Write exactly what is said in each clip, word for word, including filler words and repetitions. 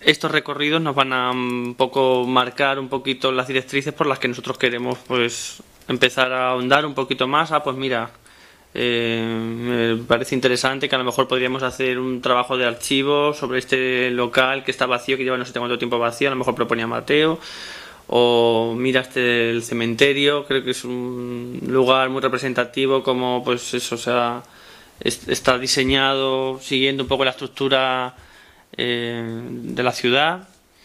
estos recorridos nos van a un poco marcar un poquito las directrices por las que nosotros queremos pues empezar a ahondar un poquito más. Ah, pues mira, eh, me parece interesante que a lo mejor podríamos hacer un trabajo de archivo sobre este local que está vacío, que lleva no sé cuánto tiempo vacío, a lo mejor proponía Mateo. O mira este el cementerio, creo que es un lugar muy representativo, como pues eso, o sea, está diseñado siguiendo un poco la estructura eh, de la ciudad.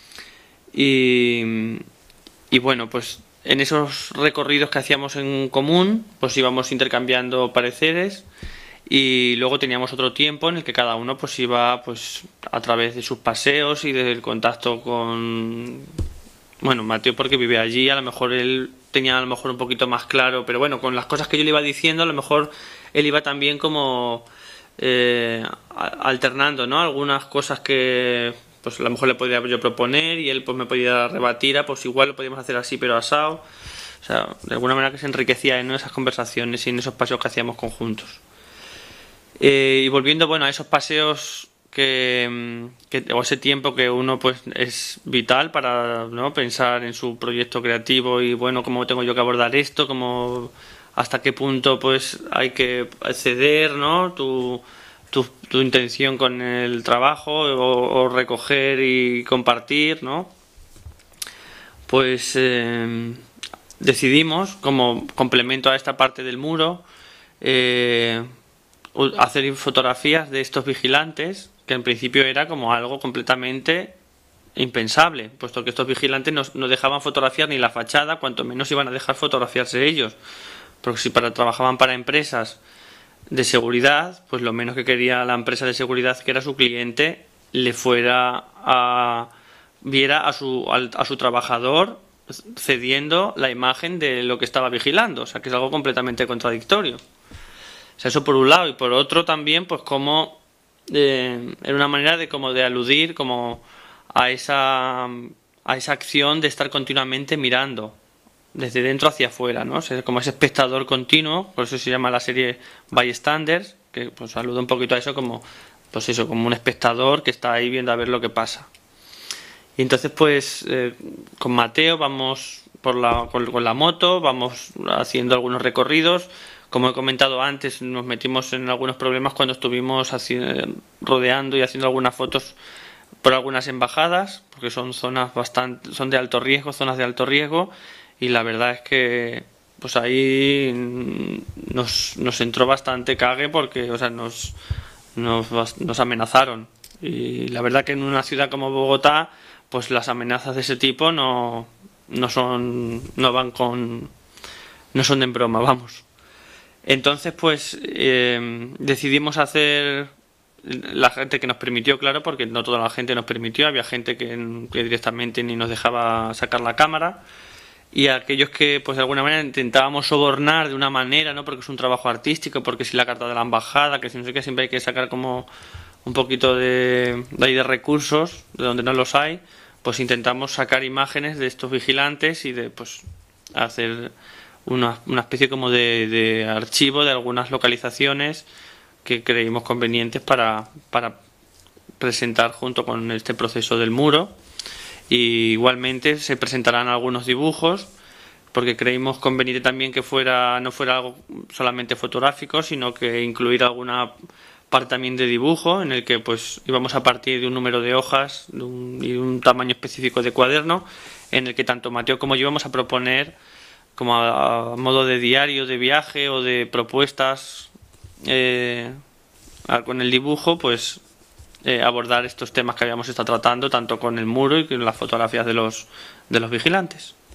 Y, y bueno, pues en esos recorridos que hacíamos en común, pues íbamos intercambiando pareceres, y luego teníamos otro tiempo en el que cada uno pues iba pues a través de sus paseos y del contacto con, bueno, Mateo porque vive allí, a lo mejor él tenía a lo mejor un poquito más claro, pero bueno, con las cosas que yo le iba diciendo, a lo mejor él iba también como eh, alternando, ¿no? Algunas cosas que pues a lo mejor le podría yo proponer y él pues me podía rebatir, a, pues igual lo podíamos hacer así pero asado. O sea, de alguna manera que se enriquecía en esas conversaciones y en esos paseos que hacíamos conjuntos. Eh, y volviendo, bueno, a esos paseos que, que o ese tiempo que uno pues es vital para, ¿no?, pensar en su proyecto creativo y bueno, cómo tengo yo que abordar esto, cómo, hasta qué punto pues hay que ceder, ¿no?, tu, tu, tu intención con el trabajo o, o recoger y compartir, ¿no? Pues eh, decidimos, como complemento a esta parte del muro, eh, hacer fotografías de estos vigilantes, que en principio era como algo completamente impensable, puesto que estos vigilantes no, no dejaban fotografiar ni la fachada, cuanto menos iban a dejar fotografiarse ellos, porque si para, trabajaban para empresas de seguridad, pues lo menos que quería la empresa de seguridad, que era su cliente, le fuera a viera a su, a su trabajador cediendo la imagen de lo que estaba vigilando, o sea que es algo completamente contradictorio. O sea, eso por un lado, y por otro también pues como eh, era una manera de como de aludir como a esa a esa acción de estar continuamente mirando desde dentro hacia afuera, ¿no? O sea, como ese espectador continuo, por eso se llama la serie Bystanders, que pues alude un poquito a eso, como pues eso, como un espectador que está ahí viendo a ver lo que pasa. Y entonces pues eh, con Mateo vamos por la, con, con la moto, vamos haciendo algunos recorridos. Como he comentado antes, nos metimos en algunos problemas cuando estuvimos así, rodeando y haciendo algunas fotos por algunas embajadas, porque son zonas bastante, son de alto riesgo, zonas de alto riesgo, y la verdad es que pues ahí nos, nos entró bastante cague porque, o sea, nos, nos, nos amenazaron. Y la verdad que en una ciudad como Bogotá, pues las amenazas de ese tipo no, no son, no van con, no son en broma, vamos. Entonces pues eh, decidimos hacer, la gente que nos permitió, claro, porque no toda la gente nos permitió, había gente que, que directamente ni nos dejaba sacar la cámara, y aquellos que pues de alguna manera intentábamos sobornar de una manera, ¿no?, porque es un trabajo artístico, porque si la carta de la embajada, que si no sé qué, siempre hay que sacar como un poquito de, de ahí de recursos de donde no los hay, pues intentamos sacar imágenes de estos vigilantes y de pues hacer una, una especie como de, de archivo de algunas localizaciones que creímos convenientes para, para presentar junto con este proceso del muro. Y igualmente se presentarán algunos dibujos, porque creímos conveniente también que fuera no fuera algo solamente fotográfico, sino que incluir alguna parte también de dibujo, en el que pues íbamos a partir de un número de hojas de un, y un tamaño específico de cuaderno, en el que tanto Mateo como yo íbamos a proponer como a, a modo de diario de viaje o de propuestas eh, con el dibujo, pues eh, abordar estos temas que habíamos estado tratando tanto con el muro y con las fotografías de los de los vigilantes.